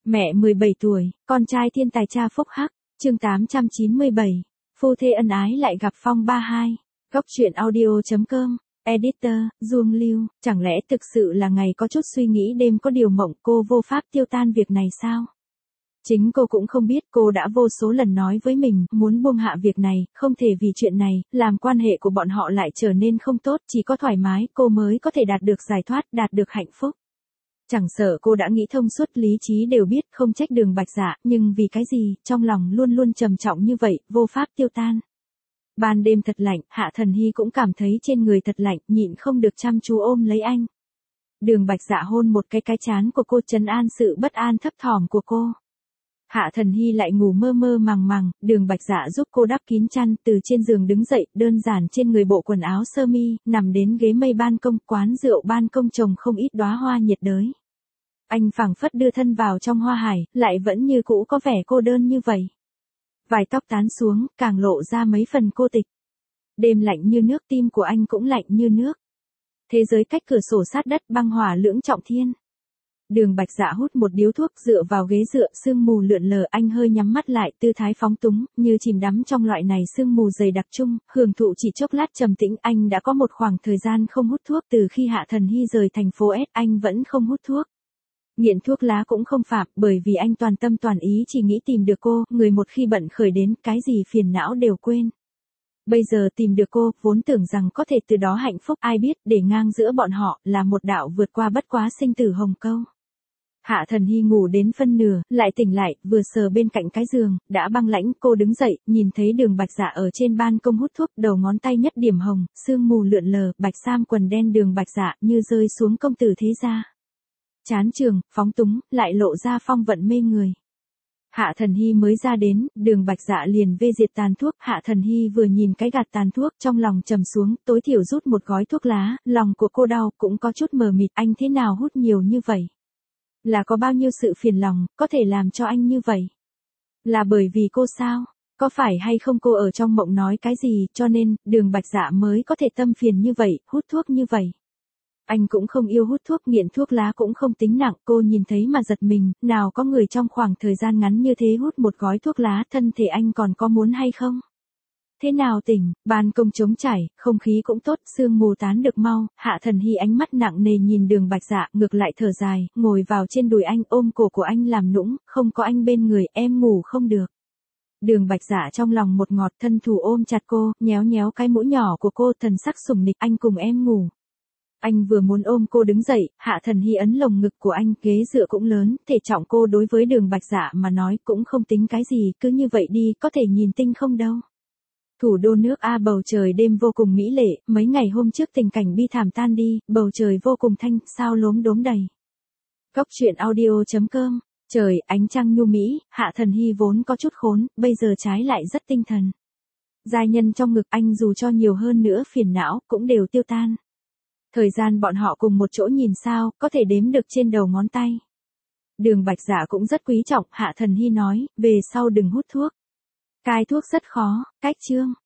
Mẹ 17 tuổi, con trai thiên tài cha phúc hắc, chương 897. Phu thê ân ái lại gặp phong 32. Góc truyện audio.com. Editor, Duông Lưu, chẳng lẽ thực sự là ngày có chút suy nghĩ đêm có điều mộng cô vô pháp tiêu tan việc này sao? Chính cô cũng không biết, cô đã vô số lần nói với mình, muốn buông hạ việc này, không thể vì chuyện này, làm quan hệ của bọn họ lại trở nên không tốt, chỉ có thoải mái, cô mới có thể đạt được giải thoát, đạt được hạnh phúc. Chẳng sợ cô đã nghĩ thông suốt, lý trí đều biết, không trách Đường Bạch Dạ, nhưng vì cái gì, trong lòng luôn luôn trầm trọng như vậy, vô pháp tiêu tan. Ban đêm thật lạnh, Hạ Thần Hy cũng cảm thấy trên người thật lạnh, nhịn không được chăm chú ôm lấy anh. Đường Bạch Dạ hôn một cái trán của cô, trấn an sự bất an thấp thỏm của cô. Hạ Thần Hy lại ngủ mơ mơ màng màng, Đường Bạch Dạ giúp cô đắp kín chăn, từ trên giường đứng dậy, đơn giản trên người bộ quần áo sơ mi, nằm đến ghế mây ban công, quán rượu ban công trồng không ít đóa hoa nhiệt đới. Anh phảng phất đưa thân vào trong hoa hải, lại vẫn như cũ có vẻ cô đơn như vậy. Vài tóc tán xuống, càng lộ ra mấy phần cô tịch. Đêm lạnh như nước, tim của anh cũng lạnh như nước. Thế giới cách cửa sổ sát đất, băng hỏa lưỡng trọng thiên. Đường Bạch Dạ hút một điếu thuốc, dựa vào ghế dựa, sương mù lượn lờ, anh hơi nhắm mắt lại, tư thái phóng túng, như chìm đắm trong loại này sương mù dày đặc chung, hưởng thụ chỉ chốc lát trầm tĩnh. Anh đã có một khoảng thời gian không hút thuốc, từ khi Hạ Thần Hy rời thành phố S, anh vẫn không hút thuốc. Nghiện thuốc lá cũng không phạm, bởi vì anh toàn tâm toàn ý chỉ nghĩ tìm được cô, người một khi bận khởi đến, cái gì phiền não đều quên. Bây giờ tìm được cô, vốn tưởng rằng có thể từ đó hạnh phúc, ai biết, để ngang giữa bọn họ, là một đạo vượt qua bất quá sinh tử hồng câu. Hạ Thần Hy ngủ đến phân nửa, lại tỉnh lại, vừa sờ bên cạnh cái giường, đã băng lãnh, cô đứng dậy, nhìn thấy Đường Bạch Dạ ở trên ban công hút thuốc, đầu ngón tay nhất điểm hồng, sương mù lượn lờ, bạch sam quần đen Đường Bạch Dạ như rơi xuống công tử thế gia. Chán trường, phóng túng, lại lộ ra phong vận mê người. Hạ Thần Hy mới ra đến, Đường Bạch Dạ liền vê diệt tàn thuốc, Hạ Thần Hy vừa nhìn cái gạt tàn thuốc, trong lòng trầm xuống, tối thiểu rút một gói thuốc lá, lòng của cô đau, cũng có chút mờ mịt, anh thế nào hút nhiều như vậy? Là có bao nhiêu sự phiền lòng, có thể làm cho anh như vậy? Là bởi vì cô sao? Có phải hay không cô ở trong mộng nói cái gì, cho nên, Đường Bạch Dạ mới có thể tâm phiền như vậy, hút thuốc như vậy? Anh cũng không yêu hút thuốc, nghiện thuốc lá cũng không tính nặng, cô nhìn thấy mà giật mình, nào có người trong khoảng thời gian ngắn như thế hút một gói thuốc lá, thân thể anh còn có muốn hay không? Thế nào tỉnh, ban công trống trải, không khí cũng tốt, sương mù tán được mau, Hạ Thần Hy ánh mắt nặng nề nhìn Đường Bạch Dạ, ngược lại thở dài, ngồi vào trên đùi anh, ôm cổ của anh làm nũng, không có anh bên người, em ngủ không được. Đường Bạch Dạ trong lòng một ngọt, thân thủ ôm chặt cô, nhéo nhéo cái mũi nhỏ của cô, thần sắc sủng nịch, anh cùng em ngủ. Anh vừa muốn ôm cô đứng dậy, Hạ Thần Hy ấn lồng ngực của anh, ghế dựa cũng lớn, thể trọng cô đối với Đường Bạch Dạ mà nói cũng không tính cái gì, cứ như vậy đi, có thể nhìn tinh không đâu. Thủ đô nước A, bầu trời đêm vô cùng mỹ lệ, mấy ngày hôm trước tình cảnh bi thảm tan đi, bầu trời vô cùng thanh, sao lốm đốm đầy. Góc truyện audio.com. Trời, ánh trăng nhu mỹ, Hạ Thần Hy vốn có chút khốn, bây giờ trái lại rất tinh thần. Giai nhân trong ngực anh dù cho nhiều hơn nữa phiền não, cũng đều tiêu tan. Thời gian bọn họ cùng một chỗ nhìn sao, có thể đếm được trên đầu ngón tay. Đường Bạch Dạ cũng rất quý trọng, Hạ Thần Hy nói, về sau đừng hút thuốc. Cai thuốc rất khó, cách chương.